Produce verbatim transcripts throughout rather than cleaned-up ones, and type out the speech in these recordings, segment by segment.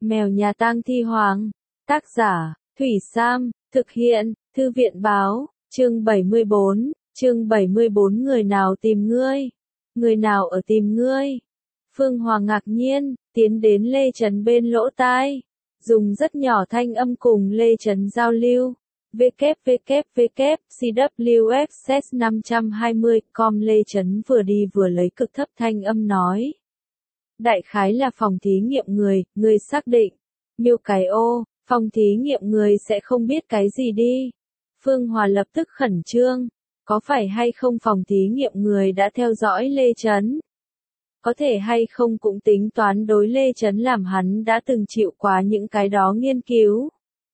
Mèo nhà tang thi hoàng. Tác giả, Thủy Sam, thực hiện, Thư viện báo, chương bảy mươi bốn, chương bảy mươi bốn người nào tìm ngươi? Người nào ở tìm ngươi? Phương Hòa ngạc nhiên, tiến đến Lê Trấn bên lỗ tai, dùng rất nhỏ thanh âm cùng Lê Trấn giao lưu. vê kép vê kép vê kép xê vê ép ét năm hai không com Lê Trấn vừa đi vừa lấy cực thấp thanh âm nói. Đại khái là phòng thí nghiệm người, người xác định. Miêu cái ô, phòng thí nghiệm người sẽ không biết cái gì đi. Phương Hòa lập tức khẩn trương. Có phải hay không phòng thí nghiệm người đã theo dõi Lê Trấn? Có thể hay không cũng tính toán đối Lê Trấn làm hắn đã từng chịu quá những cái đó nghiên cứu.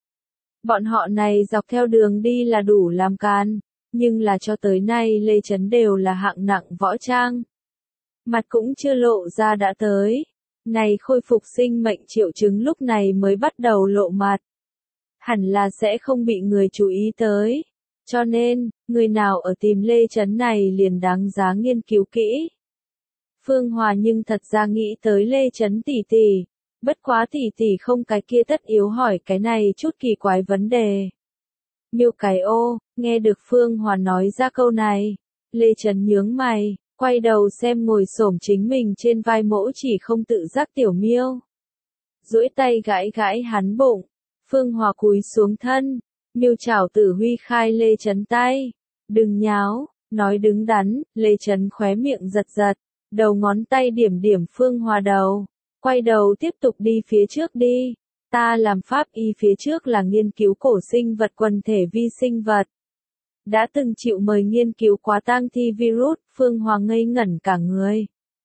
Bọn họ này dọc theo đường đi là đủ làm can, nhưng là cho tới nay Lê Trấn đều là hạng nặng võ trang. Mặt cũng chưa lộ ra đã tới. Này khôi phục sinh mệnh triệu chứng lúc này mới bắt đầu lộ mặt. Hẳn là sẽ không bị người chú ý tới. Cho nên, người nào ở tìm Lê Trấn này liền đáng giá nghiên cứu kỹ. Phương Hòa nhưng thật ra nghĩ tới Lê Trấn tỷ tỷ. Bất quá tỷ tỷ không cái kia tất yếu hỏi cái này chút kỳ quái vấn đề. Miêu cái ô, nghe được Phương Hòa nói ra câu này. Lê Trấn nhướng mày, quay đầu xem ngồi xổm chính mình trên vai mỗ chỉ không tự giác tiểu miêu. Duỗi tay gãi gãi hắn bụng. Phương Hòa cúi xuống thân. Miêu chảo tử huy khai Lê Trấn tay. Đừng nháo, nói đứng đắn, Lê Trấn khóe miệng giật giật. Đầu ngón tay điểm điểm Phương Hòa đầu. Quay đầu tiếp tục đi phía trước đi. Ta làm pháp y phía trước là nghiên cứu cổ sinh vật quần thể vi sinh vật. Đã từng chịu mời nghiên cứu quá tang thi virus, Phương Hòa ngây ngẩn cả người.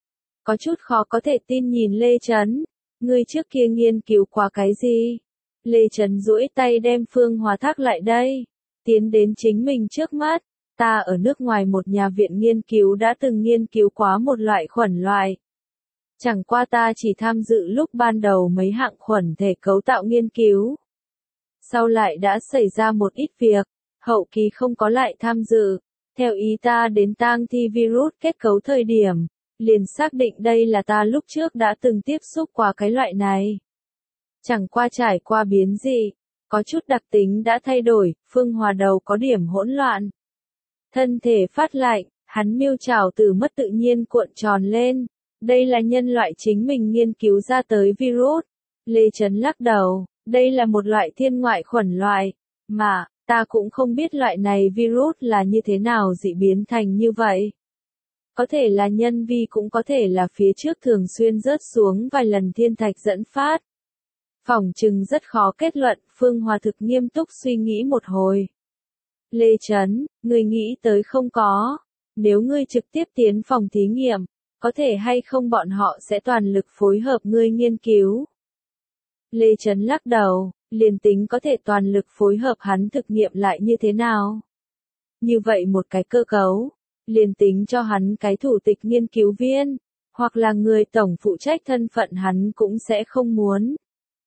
Có chút khó có thể tin nhìn Lê Trấn. Ngươi trước kia nghiên cứu quá cái gì? Lê Trấn duỗi tay đem Phương Hòa thác lại đây. Tiến đến chính mình trước mắt. Ta ở nước ngoài một nhà viện nghiên cứu đã từng nghiên cứu quá một loại khuẩn loại. Chẳng qua ta chỉ tham dự lúc ban đầu mấy hạng khuẩn thể cấu tạo nghiên cứu. Sau lại đã xảy ra một ít việc, hậu kỳ không có lại tham dự. Theo ý ta đến tang thi virus kết cấu thời điểm, liền xác định đây là ta lúc trước đã từng tiếp xúc qua cái loại này. Chẳng qua trải qua biến dị, có chút đặc tính đã thay đổi, Phương Hòa đầu có điểm hỗn loạn. Thân thể phát lạnh, hắn miêu chảo từ mất tự nhiên cuộn tròn lên. Đây là nhân loại chính mình nghiên cứu ra tới virus. Lê Trấn lắc đầu, đây là một loại thiên ngoại khuẩn loại. Mà, ta cũng không biết loại này virus là như thế nào dị biến thành như vậy. Có thể là nhân vi cũng có thể là phía trước thường xuyên rớt xuống vài lần thiên thạch dẫn phát. Phỏng chừng rất khó kết luận, Phương Hòa thực nghiêm túc suy nghĩ một hồi. Lê Trấn, ngươi nghĩ tới không có. Nếu ngươi trực tiếp tiến phòng thí nghiệm, có thể hay không bọn họ sẽ toàn lực phối hợp ngươi nghiên cứu. Lê Trấn lắc đầu, liền tính có thể toàn lực phối hợp hắn thực nghiệm lại như thế nào. Như vậy một cái cơ cấu, liền tính cho hắn cái thủ tịch nghiên cứu viên, hoặc là người tổng phụ trách thân phận hắn cũng sẽ không muốn.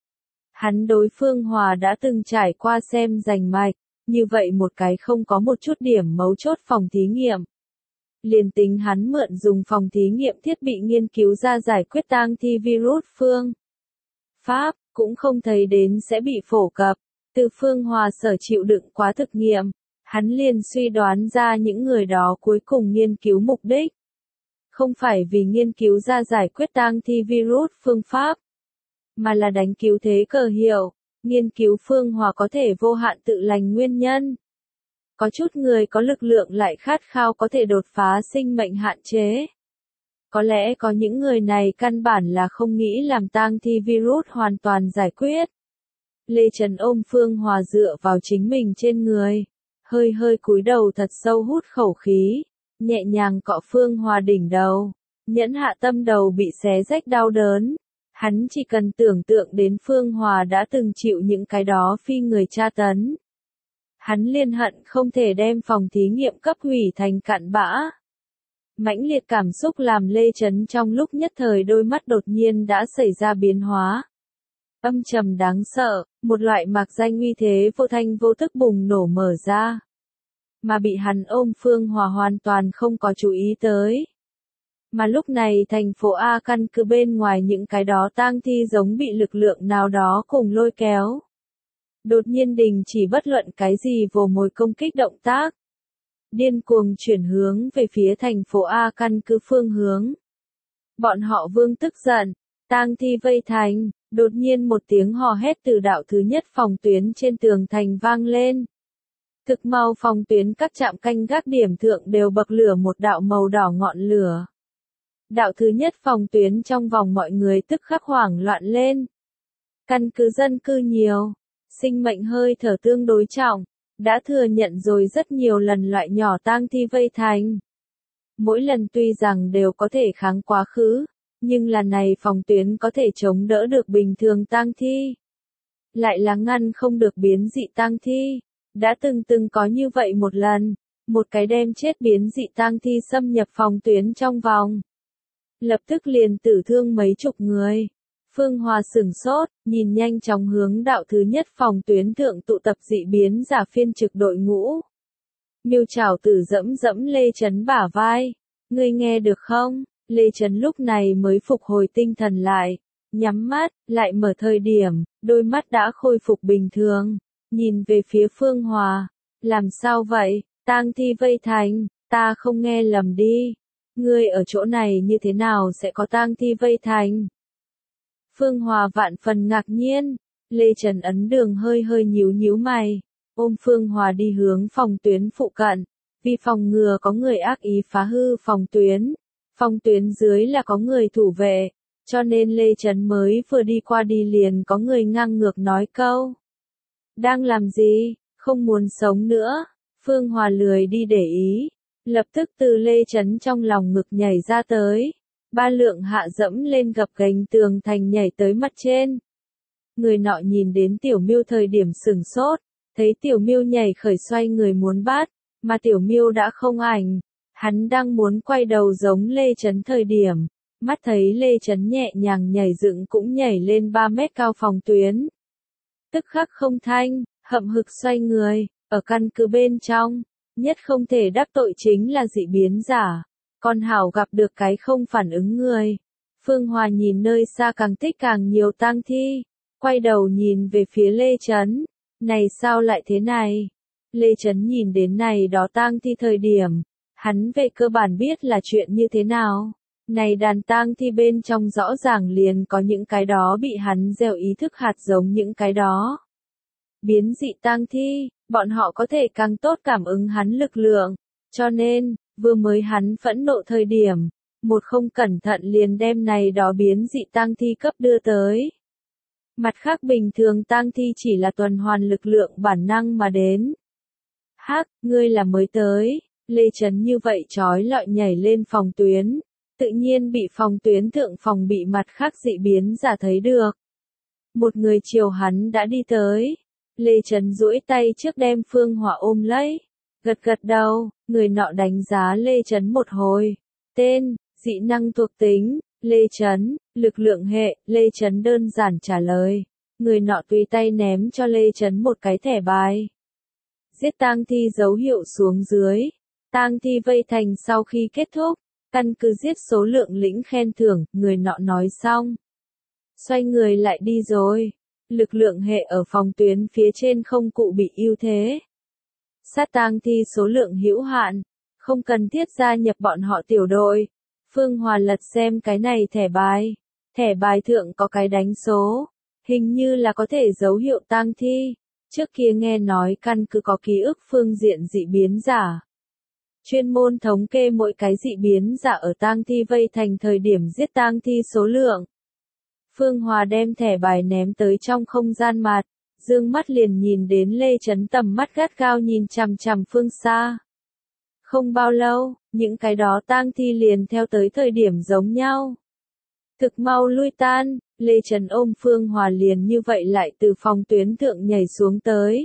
Hắn đối Phương Hòa đã từng trải qua xem rành mạch, như vậy một cái không có một chút điểm mấu chốt phòng thí nghiệm. Liền tính hắn mượn dùng phòng thí nghiệm thiết bị nghiên cứu ra giải quyết tang thi virus phương pháp, cũng không thấy đến sẽ bị phổ cập. Từ Phương Hòa sở chịu đựng quá thực nghiệm, hắn liền suy đoán ra những người đó cuối cùng nghiên cứu mục đích. Không phải vì nghiên cứu ra giải quyết tang thi virus phương pháp, mà là đánh cứu thế cờ hiệu, nghiên cứu Phương Hòa có thể vô hạn tự lành nguyên nhân. Có chút người có lực lượng lại khát khao có thể đột phá sinh mệnh hạn chế. Có lẽ có những người này căn bản là không nghĩ làm tang thi virus hoàn toàn giải quyết. Lê Trấn ôm Phương Hòa dựa vào chính mình trên người, hơi hơi cúi đầu thật sâu hút khẩu khí, nhẹ nhàng cọ Phương Hòa đỉnh đầu, nhẫn hạ tâm đầu bị xé rách đau đớn. Hắn chỉ cần tưởng tượng đến Phương Hòa đã từng chịu những cái đó phi người tra tấn. Hắn liên hận không thể đem phòng thí nghiệm cấp hủy thành cặn bã. Mãnh liệt cảm xúc làm Lê Trấn trong lúc nhất thời đôi mắt đột nhiên đã xảy ra biến hóa. Âm trầm đáng sợ, một loại mạc danh uy thế vô thanh vô tức bùng nổ mở ra. Mà bị hắn ôm Phương Hòa hoàn toàn không có chú ý tới. Mà lúc này thành phố A căn cứ bên ngoài những cái đó tang thi giống bị lực lượng nào đó cùng lôi kéo. Đột nhiên đình chỉ bất luận cái gì vồ mồi công kích động tác. Điên cuồng chuyển hướng về phía thành phố A căn cứ phương hướng. Bọn họ vương tức giận, tang thi vây thành, đột nhiên một tiếng hò hét từ đạo thứ nhất phòng tuyến trên tường thành vang lên. Thực mau phòng tuyến các trạm canh gác điểm thượng đều bậc lửa một đạo màu đỏ ngọn lửa. Đạo thứ nhất phòng tuyến trong vòng mọi người tức khắc hoảng loạn lên. Căn cứ dân cư nhiều, sinh mệnh hơi thở tương đối trọng, đã thừa nhận rồi rất nhiều lần loại nhỏ tang thi vây thành. Mỗi lần tuy rằng đều có thể kháng quá khứ, nhưng lần này phòng tuyến có thể chống đỡ được bình thường tang thi. Lại là ngăn không được biến dị tang thi. Đã từng từng có như vậy một lần, một cái đem chết biến dị tang thi xâm nhập phòng tuyến trong vòng. Lập tức liền tử thương mấy chục người. Phương Hòa sửng sốt, nhìn nhanh chóng hướng đạo thứ nhất phòng tuyến thượng tụ tập dị biến giả phiên trực đội ngũ. Miêu Trảo Tử dẫm dẫm Lê Chấn bả vai. Ngươi nghe được không? Lê Chấn lúc này mới phục hồi tinh thần lại. Nhắm mắt, lại mở thời điểm, đôi mắt đã khôi phục bình thường. Nhìn về phía Phương Hòa. Làm sao vậy? Tang thi vây thành, ta không nghe lầm đi. Ngươi ở chỗ này như thế nào sẽ có tang thi vây thành? Phương Hòa vạn phần ngạc nhiên. Lê Trần ấn đường hơi hơi nhíu nhíu mày. Ôm Phương Hòa đi hướng phòng tuyến phụ cận. Vì phòng ngừa có người ác ý phá hư phòng tuyến. Phòng tuyến dưới là có người thủ vệ. Cho nên Lê Trần mới vừa đi qua đi liền có người ngang ngược nói câu. Đang làm gì? Không muốn sống nữa. Phương Hòa lười đi để ý. Lập tức từ Lê Trấn trong lòng ngực nhảy ra tới. Ba lượng hạ dẫm lên gập gành tường thành nhảy tới mặt trên. Người nọ nhìn đến Tiểu Miêu thời điểm sửng sốt. Thấy Tiểu Miêu nhảy khởi xoay người muốn bắt. Mà Tiểu Miêu đã không ảnh. Hắn đang muốn quay đầu giống Lê Trấn thời điểm. Mắt thấy Lê Trấn nhẹ nhàng nhảy dựng cũng nhảy lên ba mét cao phòng tuyến. Tức khắc không thanh, hậm hực xoay người, ở căn cứ bên trong, nhất không thể đắc tội chính là dị biến giả. Còn hảo gặp được cái không phản ứng người. Phương Hòa nhìn nơi xa càng tích càng nhiều tang thi, quay đầu nhìn về phía Lê Trấn. Này sao lại thế này? Lê Trấn nhìn đến này đó tang thi thời điểm, hắn về cơ bản biết là chuyện như thế nào. Này đàn tang thi bên trong rõ ràng liền có những cái đó bị hắn gieo ý thức hạt giống những cái đó. Biến dị tang thi, bọn họ có thể càng tốt cảm ứng hắn lực lượng. Cho nên, vừa mới hắn phẫn nộ thời điểm, một không cẩn thận liền đem này đó biến dị tang thi cấp đưa tới. Mặt khác bình thường tang thi chỉ là tuần hoàn lực lượng bản năng mà đến. Hắc, ngươi là mới tới. Lê Trấn như vậy trói lọi nhảy lên phòng tuyến. Tự nhiên bị phòng tuyến thượng phòng bị mặt khác dị biến giả thấy được. Một người chiều hắn đã đi tới. Lê Trấn duỗi tay trước đem Phương Hòa ôm lấy. Gật gật đầu, người nọ đánh giá Lê Trấn một hồi. Tên, dị năng thuộc tính, Lê Trấn, lực lượng hệ, Lê Trấn đơn giản trả lời. Người nọ tùy tay ném cho Lê Trấn một cái thẻ bài. Giết tang thi dấu hiệu xuống dưới. Tang thi vây thành sau khi kết thúc. Căn cứ giết số lượng lĩnh khen thưởng, người nọ nói xong. Xoay người lại đi rồi. Lực lượng hệ ở phòng tuyến phía trên không cụ bị ưu thế. Sát tang thi số lượng hữu hạn, không cần thiết gia nhập bọn họ tiểu đội. Phương Hòa lật xem cái này thẻ bài. Thẻ bài thượng có cái đánh số. Hình như là có thể dấu hiệu tang thi. Trước kia nghe nói căn cứ có ký ức phương diện dị biến giả. Chuyên môn thống kê mỗi cái dị biến giả ở tang thi vây thành thời điểm giết tang thi số lượng. Phương Hòa đem thẻ bài ném tới trong không gian mặt, dương mắt liền nhìn đến Lê Trấn tầm mắt gắt gao nhìn chằm chằm phương xa. Không bao lâu, những cái đó tang thi liền theo tới thời điểm giống nhau. Thực mau lui tan, Lê Trấn ôm Phương Hòa liền như vậy lại từ phòng tuyến thượng nhảy xuống tới.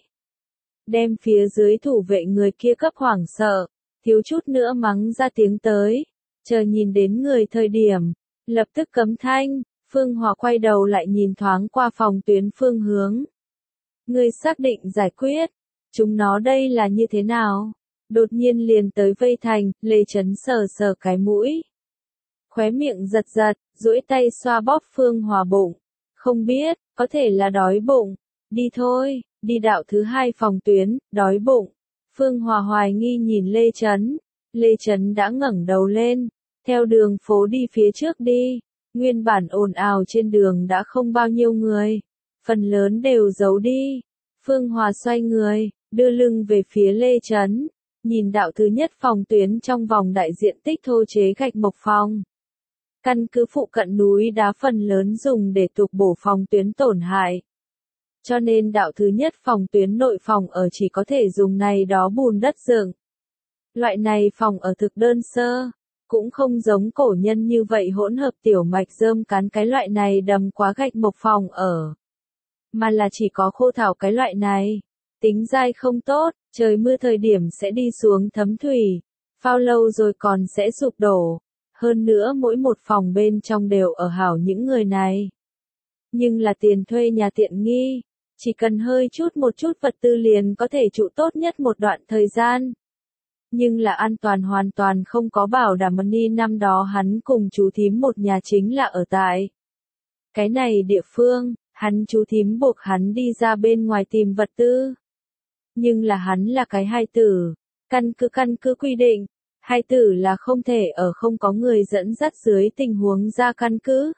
Đem phía dưới thủ vệ người kia cấp hoảng sợ. Thiếu chút nữa mắng ra tiếng tới, chờ nhìn đến người thời điểm, lập tức cấm thanh, Phương Hòa quay đầu lại nhìn thoáng qua phòng tuyến phương hướng. Người xác định giải quyết, chúng nó đây là như thế nào? Đột nhiên liền tới vây thành, Lê Trấn sờ sờ cái mũi. khóe miệng giật giật, duỗi tay xoa bóp Phương Hòa bụng. Không biết, có thể là đói bụng. Đi thôi, đi đạo thứ hai phòng tuyến, đói bụng. Phương Hòa hoài nghi nhìn Lê Chấn. Lê Chấn đã ngẩng đầu lên, theo đường phố đi phía trước đi. Nguyên bản ồn ào trên đường đã không bao nhiêu người, phần lớn đều giấu đi. Phương Hòa xoay người, đưa lưng về phía Lê Chấn, nhìn đạo thứ nhất phòng tuyến trong vòng đại diện tích thô chế gạch mộc phòng. Căn cứ phụ cận núi đá phần lớn dùng để tụt bổ phòng tuyến tổn hại. Cho nên đạo thứ nhất phòng tuyến nội phòng ở chỉ có thể dùng này đó bùn đất dựng. Loại này phòng ở thực đơn sơ, cũng không giống cổ nhân như vậy hỗn hợp tiểu mạch rơm cán cái loại này đầm quá gạch mộc phòng ở. Mà là chỉ có khô thảo cái loại này. Tính dai không tốt, trời mưa thời điểm sẽ đi xuống thấm thủy, phao lâu rồi còn sẽ sụp đổ. Hơn nữa mỗi một phòng bên trong đều ở hảo những người này. Nhưng là tiền thuê nhà tiện nghi, chỉ cần hơi chút một chút vật tư liền có thể trụ tốt nhất một đoạn thời gian. Nhưng là an toàn hoàn toàn không có bảo đảm. Ni năm đó hắn cùng chú thím một nhà chính là ở tại cái này địa phương, hắn chú thím buộc hắn đi ra bên ngoài tìm vật tư. Nhưng là hắn là cái hai tử, căn cứ căn cứ quy định, hai tử là không thể ở không có người dẫn dắt dưới tình huống ra căn cứ.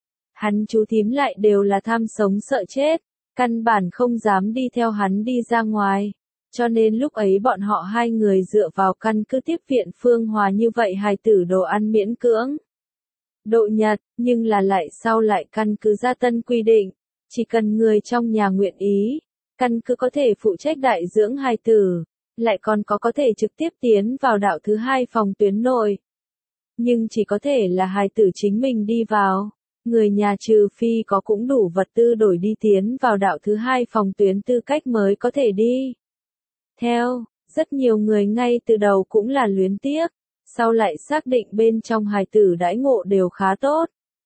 Hắn chú thím lại đều là tham sống sợ chết, căn bản không dám đi theo hắn đi ra ngoài. Cho nên lúc ấy bọn họ hai người dựa vào căn cứ tiếp viện Phương Hòa như vậy hài tử đồ ăn miễn cưỡng. Độ nhật, nhưng là lại sau lại căn cứ ra tân quy định, chỉ cần người trong nhà nguyện ý, căn cứ có thể phụ trách đại dưỡng hài tử, lại còn có có thể trực tiếp tiến vào đạo thứ hai phòng tuyến nội. Nhưng chỉ có thể là hài tử chính mình đi vào, người nhà trừ phi có cũng đủ vật tư đổi đi tiến vào đạo thứ hai phòng tuyến tư cách mới có thể đi. Theo, rất nhiều người ngay từ đầu cũng là luyến tiếc, sau lại xác định bên trong hài tử đãi ngộ đều khá tốt.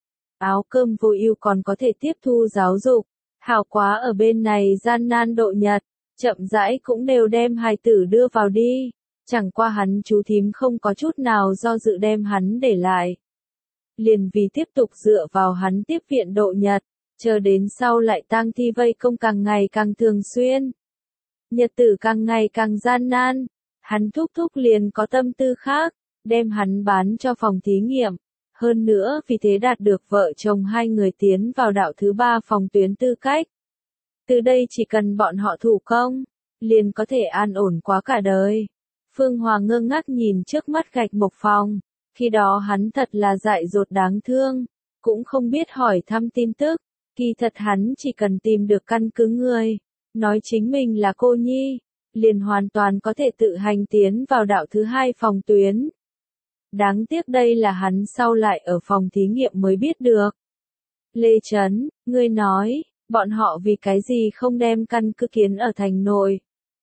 Áo cơm vô ưu còn có thể tiếp thu giáo dục, hảo quá ở bên này gian nan độ nhật, chậm rãi cũng đều đem hài tử đưa vào đi, chẳng qua hắn chú thím không có chút nào do dự đem hắn để lại. Liền vì tiếp tục dựa vào hắn tiếp viện độ nhật, chờ đến sau lại tang thi vây công càng ngày càng thường xuyên. Nhật tử càng ngày càng gian nan, hắn thúc thúc liền có tâm tư khác, đem hắn bán cho phòng thí nghiệm. Hơn nữa vì thế đạt được vợ chồng hai người tiến vào đạo thứ ba phòng tuyến tư cách. Từ đây chỉ cần bọn họ thủ công, liền có thể an ổn quá cả đời. Phương Hòa ngơ ngác nhìn trước mắt gạch mộc phòng, khi đó hắn thật là dại dột đáng thương, cũng không biết hỏi thăm tin tức, kỳ thật hắn chỉ cần tìm được căn cứ người, nói chính mình là cô nhi, liền hoàn toàn có thể tự hành tiến vào đạo thứ hai phòng tuyến. Đáng tiếc đây là hắn sau lại ở phòng thí nghiệm mới biết được. Lê Chấn, ngươi nói, bọn họ vì cái gì không đem căn cứ kiến ở thành nội?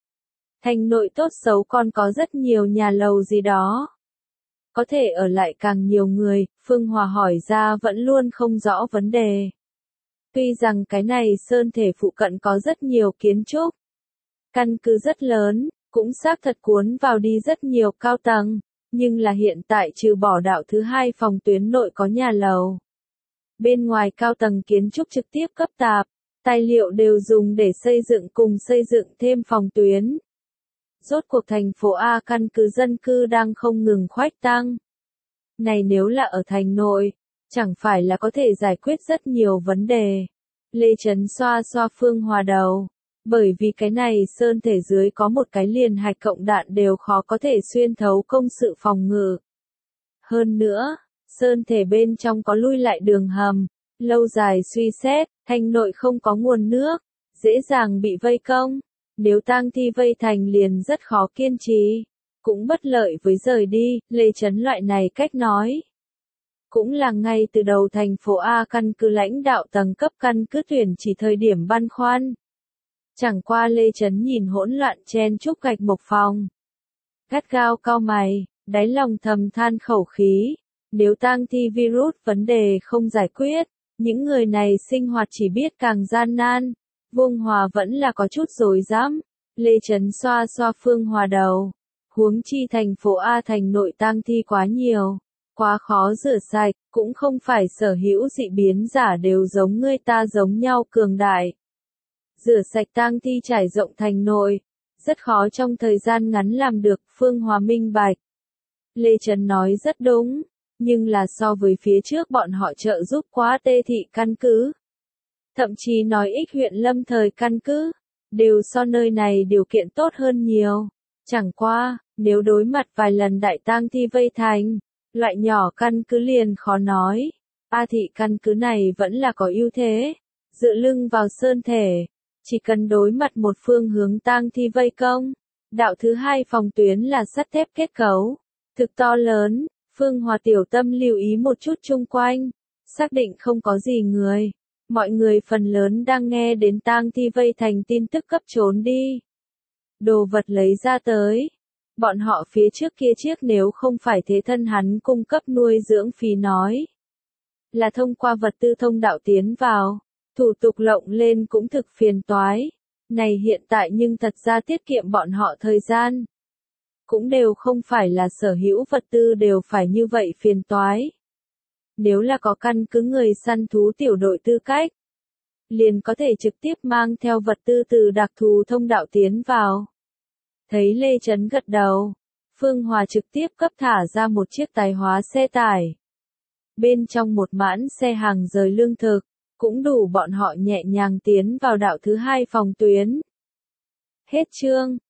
Thành nội tốt xấu còn có rất nhiều nhà lầu gì đó. Có thể ở lại càng nhiều người, Phương Hòa hỏi ra vẫn luôn không rõ vấn đề. Tuy rằng cái này sơn thể phụ cận có rất nhiều kiến trúc, căn cứ rất lớn, cũng xác thật cuốn vào đi rất nhiều cao tầng, nhưng là hiện tại trừ bỏ đạo thứ hai phòng tuyến nội có nhà lầu. Bên ngoài cao tầng kiến trúc trực tiếp cấp tạp, tài liệu đều dùng để xây dựng cùng xây dựng thêm phòng tuyến. Rốt cuộc thành phố A căn cứ dân cư đang không ngừng khoách tăng. Này nếu là ở thành nội, chẳng phải là có thể giải quyết rất nhiều vấn đề. Lê Chấn xoa xoa Phương Hòa đầu. Bởi vì cái này sơn thể dưới có một cái liền hạch cộng đạn đều khó có thể xuyên thấu công sự phòng ngự. Hơn nữa, sơn thể bên trong có lui lại đường hầm, lâu dài suy xét, thành nội không có nguồn nước, dễ dàng bị vây công. Nếu tang thi vây thành liền rất khó kiên trì, cũng bất lợi với rời đi. Lê Chấn loại này cách nói. Cũng là ngay từ đầu thành phố A căn cứ lãnh đạo tầng cấp căn cứ tuyển chỉ thời điểm băn khoăn. Chẳng qua Lê Chấn nhìn hỗn loạn chen chúc gạch mộc phòng. Gắt gao cau mày, đáy lòng thầm than khẩu khí. Nếu tang thi virus vấn đề không giải quyết, những người này sinh hoạt chỉ biết càng gian nan. Vương Hòa vẫn là có chút rối rắm. Lê Chấn xoa xoa Phương Hòa đầu. Huống chi thành phố A thành nội tang thi quá nhiều. quá khó rửa sạch, cũng không phải sở hữu dị biến giả đều giống ngươi ta giống nhau cường đại. Rửa sạch tang thi trải rộng thành nội, rất khó trong thời gian ngắn làm được, Phương Hòa minh bạch. Lê Trấn nói rất đúng, nhưng là so với phía trước bọn họ trợ giúp quá Tê thị căn cứ. Thậm chí nói ích huyện lâm thời căn cứ, đều so nơi này điều kiện tốt hơn nhiều. Chẳng qua, nếu đối mặt vài lần đại tang thi vây thành, loại nhỏ căn cứ liền khó nói. A thị căn cứ này vẫn là có ưu thế, dựa lưng vào sơn thể, chỉ cần đối mặt một phương hướng tang thi vây công. Đạo thứ hai phòng tuyến là sắt thép kết cấu, thực to lớn. Phương Hòa tiểu tâm lưu ý một chút chung quanh, xác định không có gì người. Mọi người phần lớn đang nghe đến tang thi vây thành tin tức cấp trốn đi. Đồ vật lấy ra tới. Bọn họ phía trước kia chiếc nếu không phải thế thân hắn cung cấp nuôi dưỡng phí nói. Là thông qua vật tư thông đạo tiến vào. Thủ tục lộng lên cũng thực phiền toái. Này hiện tại nhưng thật ra tiết kiệm bọn họ thời gian. Cũng đều không phải là sở hữu vật tư đều phải như vậy phiền toái. Nếu là có căn cứ người săn thú tiểu đội tư cách, liền có thể trực tiếp mang theo vật tư từ đặc thù thông đạo tiến vào. Thấy Lê Trấn gật đầu, Phương Hòa trực tiếp cấp thả ra một chiếc tài hóa xe tải. Bên trong một mãn xe hàng rời lương thực, cũng đủ bọn họ nhẹ nhàng tiến vào đạo thứ hai phòng tuyến. Hết chương.